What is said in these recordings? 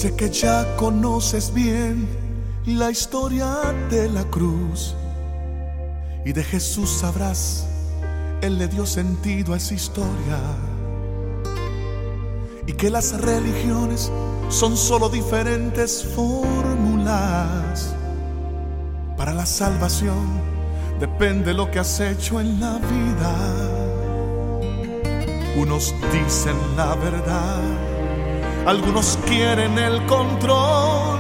Sé que ya conoces bien la historia de la cruz, y de Jesús sabrás, Él le dio sentido a esa historia, y que las religiones son solo diferentes fórmulas. Para la salvación depende lo que has hecho en la vida. Unos dicen la verdad, algunos quieren el control,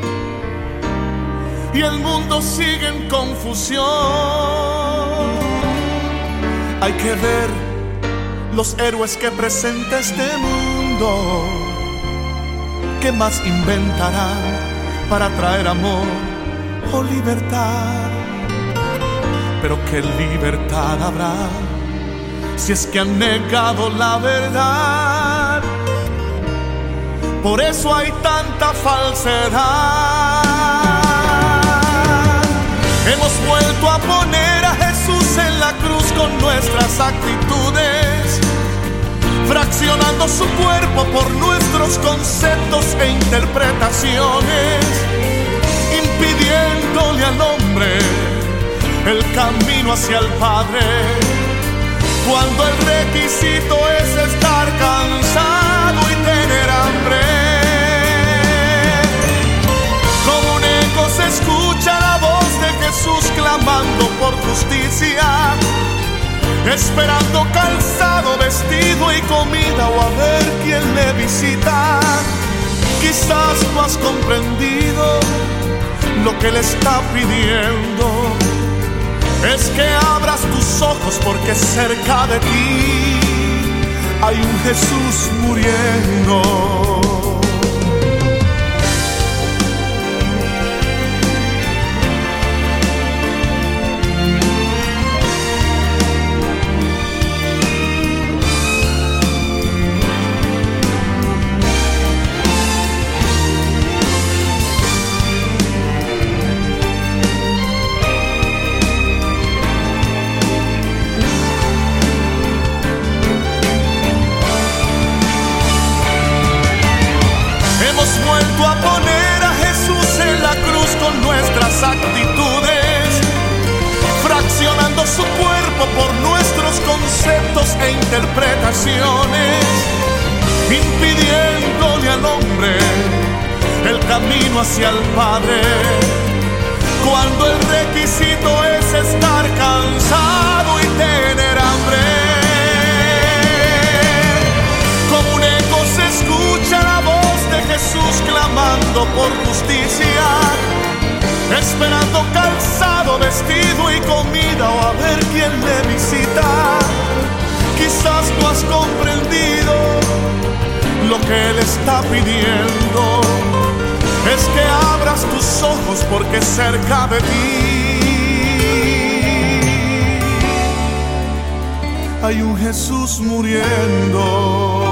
y el mundo sigue en confusión. Hay que ver los héroes que presenta este mundo. ¿Qué más inventarán para traer amor o libertad? Pero ¿qué libertad habrá si es que han negado la verdad? Por eso hay tanta falsedad. Hemos vuelto a poner a Jesús en la cruz con nuestras actitudes, fraccionando su cuerpo por nuestros conceptos e interpretaciones, impidiéndole al hombre el camino hacia el Padre, cuando el requisito es estar cansado y tener hambre. Como un eco se escucha la voz de Jesús clamando por justicia, esperando calzado, vestido y comida, o a ver quién le visita. Quizás no has comprendido lo que le está pidiendo, es que abras tus ojos, porque cerca de ti hay un Jesús muriendo. Vuelto a poner a Jesús en la cruz con nuestras actitudes, fraccionando su cuerpo por nuestros conceptos e interpretaciones, impidiéndole al hombre el camino hacia el Padre, cuando el requisito es estar cansado y tener hambre. Como un eco se escucha la voz de Jesús clamando por justicia, esperando calzado, vestido y comida, o a ver quién le visita. Quizás no has comprendido lo que Él está pidiendo, es que abras tus ojos, porque cerca de ti hay un Jesús muriendo.